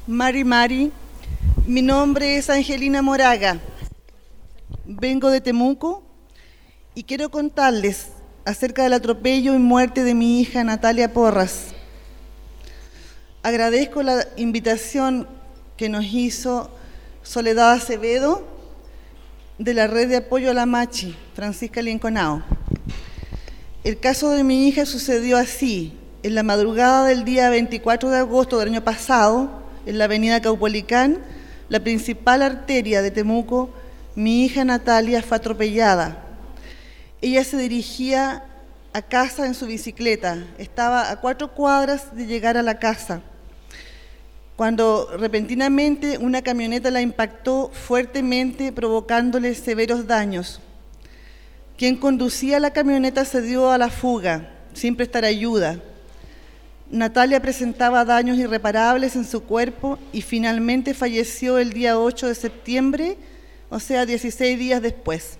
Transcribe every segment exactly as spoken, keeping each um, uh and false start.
Mari Mari, mi nombre es Angelina Moraga, vengo de Temuco y quiero contarles acerca del atropello y muerte de mi hija Natalia Porras. Agradezco la invitación que nos hizo Soledad Acevedo de la Red de Apoyo a la Machi, Francisca Linconao. El caso de mi hija sucedió así: en la madrugada del día veinticuatro de agosto del año pasado, en la avenida Caupolicán, la principal arteria de Temuco, mi hija Natalia fue atropellada. Ella se dirigía a casa en su bicicleta, estaba a cuatro cuadras de llegar a la casa, cuando repentinamente una camioneta la impactó fuertemente, provocándole severos daños. Quien conducía la camioneta se dio a la fuga, sin prestar ayuda. Natalia presentaba daños irreparables en su cuerpo y finalmente falleció el día ocho de septiembre, o sea, dieciséis días después.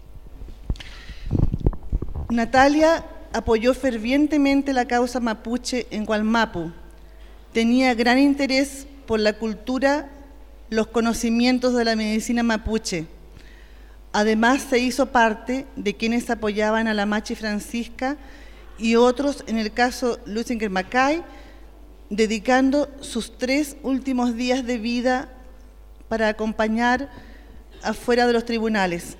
Natalia apoyó fervientemente la causa mapuche en Gualmapu. Tenía gran interés por la cultura, los conocimientos de la medicina mapuche. Además, se hizo parte de quienes apoyaban a la Machi Francisca y otros, en el caso Lusinger Macay, dedicando sus tres últimos días de vida para acompañar afuera de los tribunales.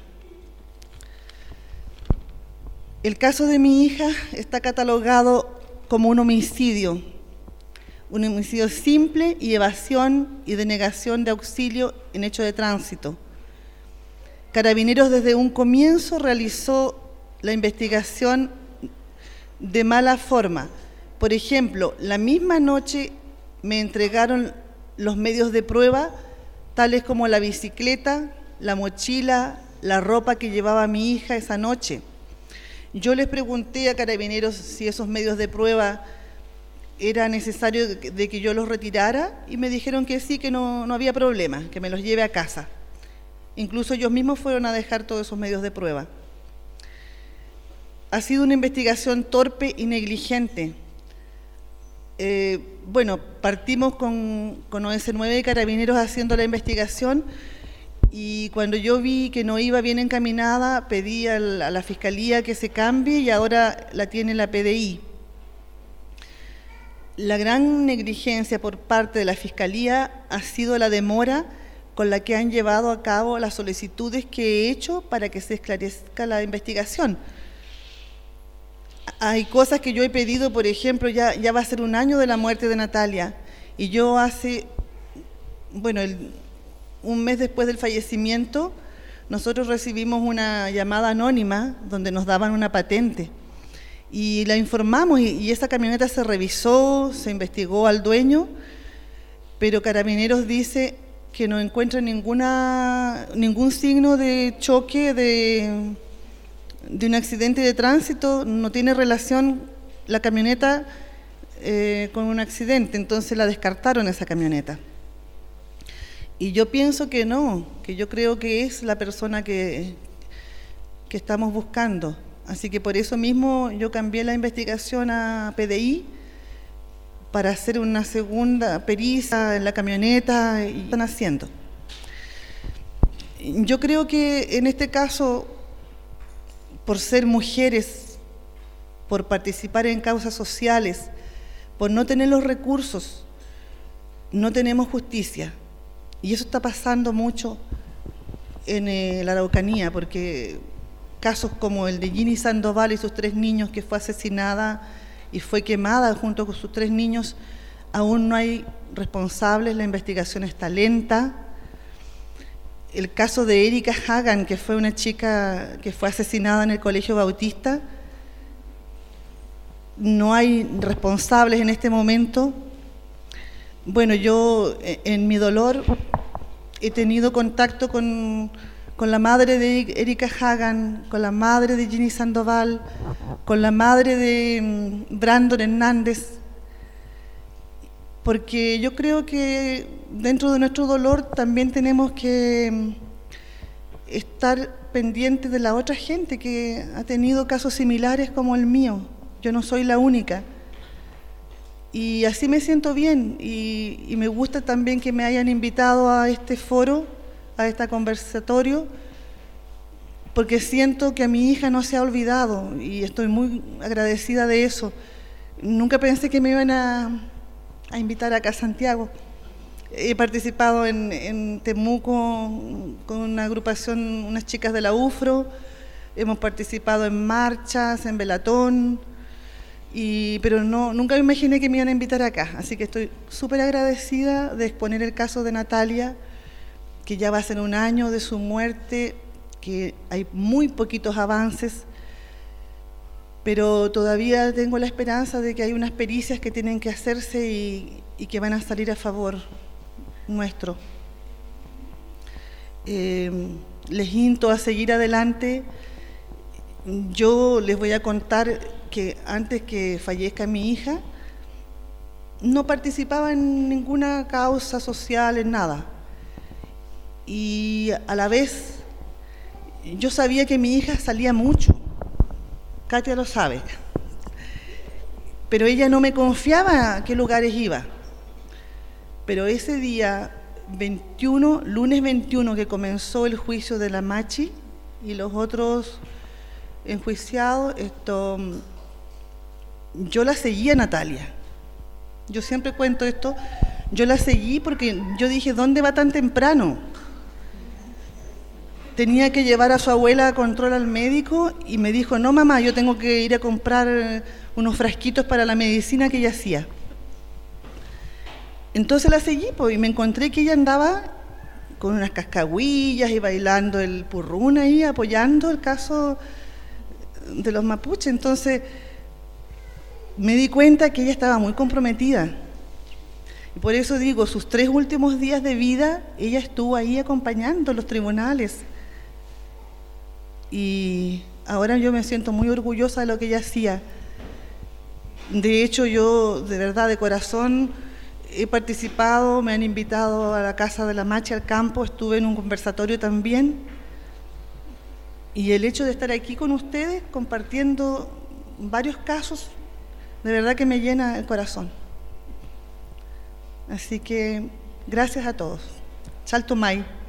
El caso de mi hija está catalogado como un homicidio, un homicidio simple y evasión y denegación de auxilio en hecho de tránsito. Carabineros desde un comienzo realizó la investigación de mala forma. Por ejemplo, la misma noche me entregaron los medios de prueba, tales como la bicicleta, la mochila, la ropa que llevaba mi hija esa noche. Yo les pregunté a Carabineros si esos medios de prueba era necesario de que yo los retirara y me dijeron que sí, que no, no había problema, que me los lleve a casa. Incluso ellos mismos fueron a dejar todos esos medios de prueba. Ha sido una investigación torpe y negligente. Eh, bueno, partimos con, con O S nueve Carabineros haciendo la investigación y cuando yo vi que no iba bien encaminada, pedí a la, a la Fiscalía que se cambie y ahora la tiene la P D I. La gran negligencia por parte de la Fiscalía ha sido la demora con la que han llevado a cabo las solicitudes que he hecho para que se esclarezca la investigación. Hay cosas que yo he pedido, por ejemplo, ya, ya va a ser un año de la muerte de Natalia, y yo hace, bueno, el, un mes después del fallecimiento, nosotros recibimos una llamada anónima donde nos daban una patente, y la informamos, y, y esa camioneta se revisó, se investigó al dueño, pero Carabineros dice que no encuentra ninguna, ningún signo de choque, de... de un accidente de tránsito, no tiene relación la camioneta eh, con un accidente, entonces la descartaron esa camioneta. Y yo pienso que no, que yo creo que es la persona que, que estamos buscando. Así que por eso mismo yo cambié la investigación a P D I para hacer una segunda pericia en la camioneta y están haciendo. Yo creo que en este caso, por ser mujeres, por participar en causas sociales, por no tener los recursos, no tenemos justicia. Y eso está pasando mucho en eh, la Araucanía, porque casos como el de Ginny Sandoval y sus tres niños, que fue asesinada y fue quemada junto con sus tres niños, aún no hay responsables, la investigación está lenta. El caso de Erika Hagan, que fue una chica que fue asesinada en el Colegio Bautista, no hay responsables en este momento. Bueno, yo en mi dolor he tenido contacto con, con la madre de Erika Hagan, con la madre de Ginny Sandoval, con la madre de Brandon Hernández, porque yo creo que dentro de nuestro dolor también tenemos que estar pendientes de la otra gente que ha tenido casos similares como el mío. Yo no soy la única. Y así me siento bien, y, y me gusta también que me hayan invitado a este foro, a este conversatorio, porque siento que a mi hija no se ha olvidado, y estoy muy agradecida de eso. Nunca pensé que me iban a, a invitar acá a Santiago. He participado en, en Temuco con una agrupación, unas chicas de la U F R O, hemos participado en marchas, en Velatón, y, pero no, nunca me imaginé que me iban a invitar acá, así que estoy súper agradecida de exponer el caso de Natalia, que ya va a ser un año de su muerte, que hay muy poquitos avances, pero todavía tengo la esperanza de que hay unas pericias que tienen que hacerse y, y que van a salir a favor nuestro. Eh, les insto a seguir adelante. Yo les voy a contar que antes que fallezca mi hija, no participaba en ninguna causa social, en nada. Y a la vez, yo sabía que mi hija salía mucho. Katia lo sabe. Pero ella no me confiaba a qué lugares iba. Pero ese día veintiuno, lunes veintiuno, que comenzó el juicio de la Machi y los otros enjuiciados, esto, yo la seguía, Natalia. Yo siempre cuento esto, yo la seguí porque yo dije, ¿dónde va tan temprano? Tenía que llevar a su abuela a control al médico y me dijo, no mamá, yo tengo que ir a comprar unos frasquitos para la medicina que ella hacía. Entonces la seguí, pues, y me encontré que ella andaba con unas cascahuillas y bailando el purrún ahí, apoyando el caso de los mapuches. Entonces me di cuenta que ella estaba muy comprometida. Y por eso digo, sus tres últimos días de vida, ella estuvo ahí acompañando los tribunales. Y ahora yo me siento muy orgullosa de lo que ella hacía. De hecho, yo, de verdad, de corazón, he participado, me han invitado a la Casa de la Machi, al campo, estuve en un conversatorio también. Y el hecho de estar aquí con ustedes, compartiendo varios casos, de verdad que me llena el corazón. Así que, gracias a todos. Chaltumay.